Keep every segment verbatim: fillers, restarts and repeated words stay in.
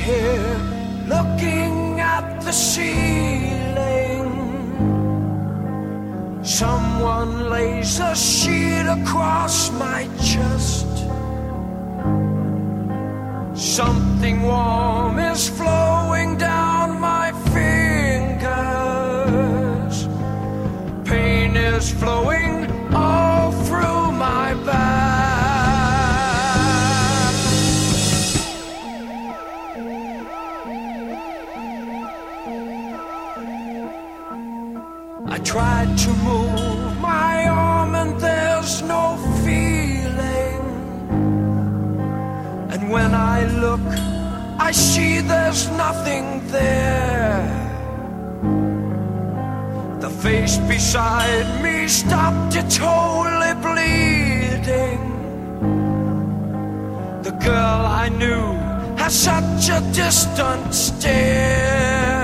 here looking at the ceiling. Someone lays a sheet across my chest. Something warm is flowing down my fingers. Pain is flowing all through my back. I tried to move my arm and there's no feeling. And when I look, I see there's nothing there. The face beside me stopped, it's wholly bleeding. The girl I knew has such a distant stare.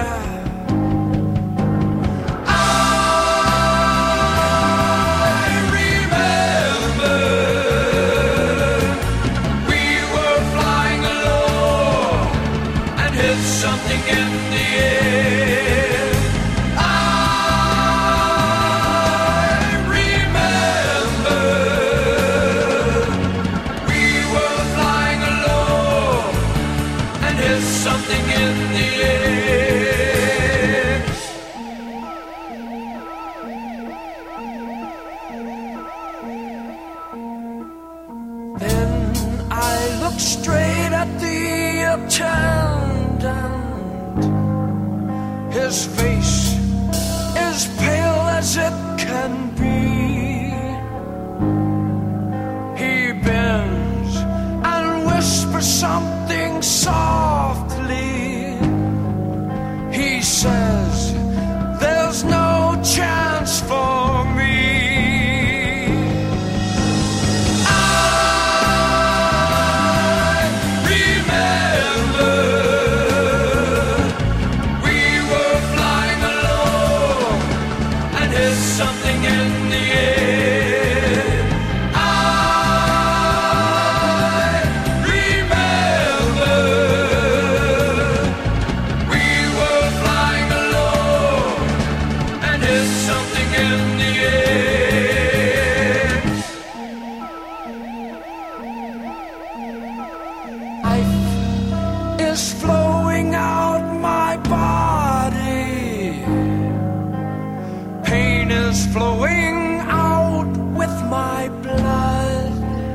Something in the air. I remember we were flying low and hit something in the air. Then I looked straight at the attendant. His face is pale as it can be. He bends and whispers something softly. He says, there's no chance for me. Something in the air. I remember we were flying low and hit something in the air. Life is flowing out my body. Pain is flowing out with my blood.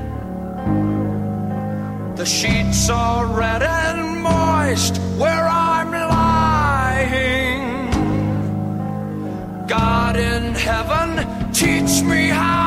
The sheets are red and moist where I'm lying. God in heaven, teach me how